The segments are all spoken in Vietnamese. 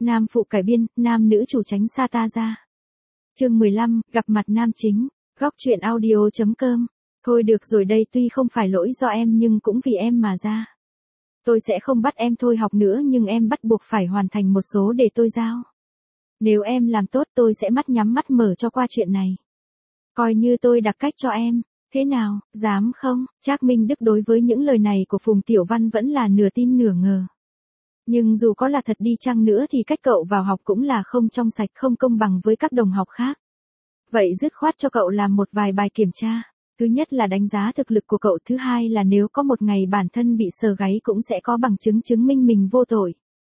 Nam phụ cải biên, nam nữ chủ tránh xa ta ra. Chương 15, gặp mặt nam chính. Góc truyện audio.com. Thôi được rồi đây, tuy không phải lỗi do em nhưng cũng vì em mà ra. Tôi sẽ không bắt em thôi học nữa nhưng em bắt buộc phải hoàn thành một số đề tôi giao. Nếu em làm tốt tôi sẽ mắt nhắm mắt mở cho qua chuyện này. Coi như tôi đặt cách cho em. Thế nào, dám không? Trác Minh Đức đối với những lời này của Phùng Tiểu Văn vẫn là nửa tin nửa ngờ. Nhưng dù có là thật đi chăng nữa thì cách cậu vào học cũng là không trong sạch, không công bằng với các đồng học khác. Vậy dứt khoát cho cậu làm một vài bài kiểm tra. Thứ nhất là đánh giá thực lực của cậu, thứ hai là nếu có một ngày bản thân bị sờ gáy cũng sẽ có bằng chứng chứng minh mình vô tội.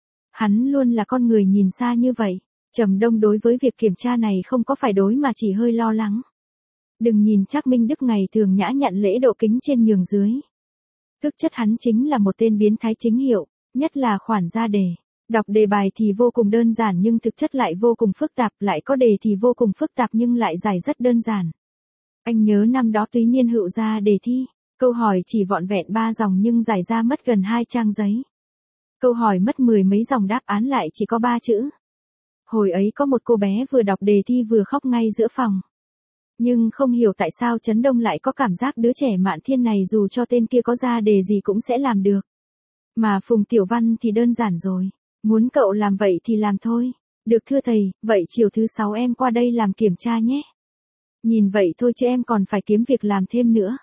Hắn luôn là con người nhìn xa như vậy. Trầm Đông đối với việc kiểm tra này không có phải đối mà chỉ hơi lo lắng. Đừng nhìn Trác Minh Đức ngày thường nhã nhặn lễ độ kính trên nhường dưới. Thực chất hắn chính là một tên biến thái chính hiệu, nhất là khoản ra đề. Đọc đề bài thì vô cùng đơn giản nhưng thực chất lại vô cùng phức tạp, lại có đề thì vô cùng phức tạp nhưng lại giải rất đơn giản. Anh nhớ năm đó Túy Niên Hựu ra đề thi, câu hỏi chỉ vỏn vẹn 3 dòng nhưng giải ra mất gần 2 trang giấy. Câu hỏi mất 10 mấy dòng, đáp án lại chỉ có 3 chữ. Hồi ấy có một cô bé vừa đọc đề thi vừa khóc ngay giữa phòng. Nhưng không hiểu tại sao Trấn Đông lại có cảm giác đứa trẻ Mạn Thiên này dù cho tên kia có ra đề gì cũng sẽ làm được. Mà Phùng Tiểu Văn thì đơn giản rồi. Muốn cậu làm vậy thì làm thôi. Được thưa thầy, vậy chiều thứ 6 em qua đây làm kiểm tra nhé. Nhìn vậy thôi chứ em còn phải kiếm việc làm thêm nữa.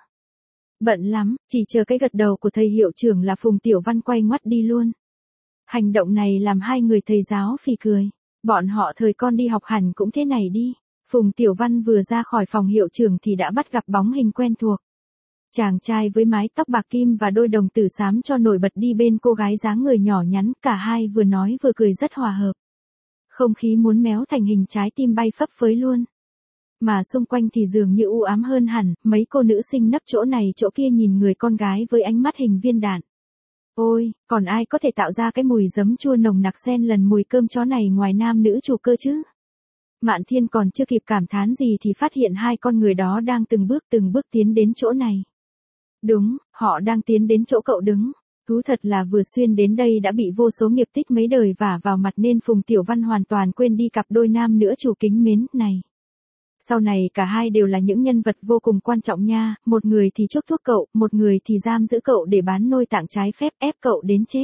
Bận lắm, chỉ chờ cái gật đầu của thầy hiệu trưởng là Phùng Tiểu Văn quay ngoắt đi luôn. Hành động này làm hai người thầy giáo phì cười. Bọn họ thời con đi học hẳn cũng thế này đi. Phùng Tiểu Văn vừa ra khỏi phòng hiệu trưởng thì đã bắt gặp bóng hình quen thuộc. Chàng trai với mái tóc bạc kim và đôi đồng tử xám cho nổi bật đi bên cô gái dáng người nhỏ nhắn, cả hai vừa nói vừa cười rất hòa hợp. Không khí muốn méo thành hình trái tim bay phấp phới luôn. Mà xung quanh thì dường như u ám hơn hẳn, mấy cô nữ sinh nấp chỗ này chỗ kia nhìn người con gái với ánh mắt hình viên đạn. Ôi, còn ai có thể tạo ra cái mùi giấm chua nồng nặc xen lần mùi cơm chó này ngoài nam nữ chủ cơ chứ? Mạn Thiên còn chưa kịp cảm thán gì thì phát hiện hai con người đó đang từng bước tiến đến chỗ này. Đúng, họ đang tiến đến chỗ cậu đứng. Thú thật là vừa xuyên đến đây đã bị vô số nghiệp tích mấy đời vả vào mặt nên Phùng Tiểu Văn hoàn toàn quên đi cặp đôi nam nữ chủ kính mến này. Sau này cả hai đều là những nhân vật vô cùng quan trọng nha, một người thì chuốc thuốc cậu, một người thì giam giữ cậu để bán nội tạng trái phép ép cậu đến chết.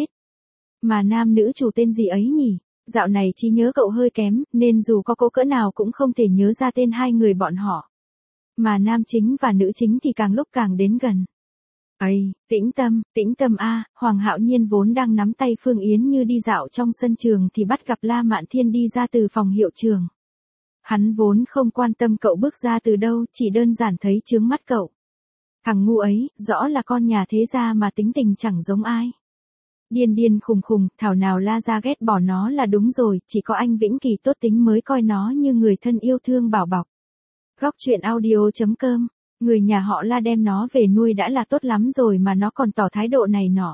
Mà nam nữ chủ tên gì ấy nhỉ? Dạo này trí nhớ cậu hơi kém, nên dù có cố cỡ nào cũng không thể nhớ ra tên hai người bọn họ. Mà nam chính và nữ chính thì càng lúc càng đến gần. Ây, tĩnh tâm a, Hoàng Hạo Nhiên vốn đang nắm tay Phương Yến Như đi dạo trong sân trường thì bắt gặp La Mạn Thiên đi ra từ phòng hiệu trường. Hắn vốn không quan tâm cậu bước ra từ đâu, chỉ đơn giản thấy chướng mắt cậu. Thằng ngu ấy, rõ là con nhà thế gia mà tính tình chẳng giống ai. Điên khùng, thảo nào La gia ghét bỏ nó là đúng rồi, chỉ có anh Vĩnh Kỳ tốt tính mới coi nó như người thân yêu thương bảo bọc. Góc truyện audio.com. Người nhà họ La đem nó về nuôi đã là tốt lắm rồi mà nó còn tỏ thái độ này nọ.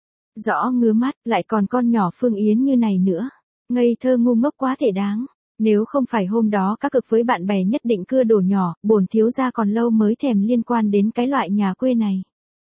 Rõ ngứa mắt, lại còn con nhỏ Phương Yến Như này nữa. Ngây thơ ngu ngốc quá thể đáng. Nếu không phải hôm đó các cực với bạn bè nhất định cưa đổ nhỏ, bổn thiếu gia còn lâu mới thèm liên quan đến cái loại nhà quê này.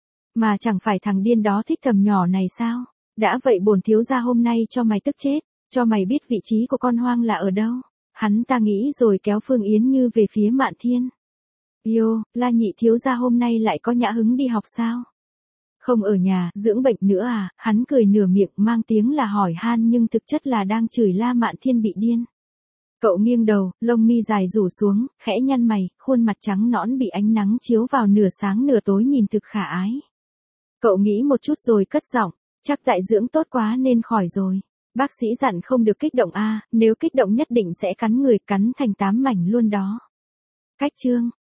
Mà chẳng phải thằng điên đó thích thầm nhỏ này sao? Đã vậy bổn thiếu gia hôm nay cho mày tức chết, cho mày biết vị trí của con hoang là ở đâu. Hắn ta nghĩ rồi kéo Phương Yến Như về phía Mạn Thiên. Yêu, La nhị thiếu gia hôm nay lại có nhã hứng đi học sao? Không ở nhà, dưỡng bệnh nữa à? Hắn cười nửa miệng mang tiếng là hỏi han nhưng thực chất là đang chửi La Mạn Thiên bị điên. Cậu nghiêng đầu, lông mi dài rủ xuống, khẽ nhăn mày, khuôn mặt trắng nõn bị ánh nắng chiếu vào nửa sáng nửa tối nhìn thực khả ái. Cậu nghĩ một chút rồi cất giọng, chắc tại dưỡng tốt quá nên khỏi rồi. Bác sĩ dặn không được kích động a, nếu kích động nhất định sẽ cắn người, cắn thành 8 mảnh luôn đó. Cách chương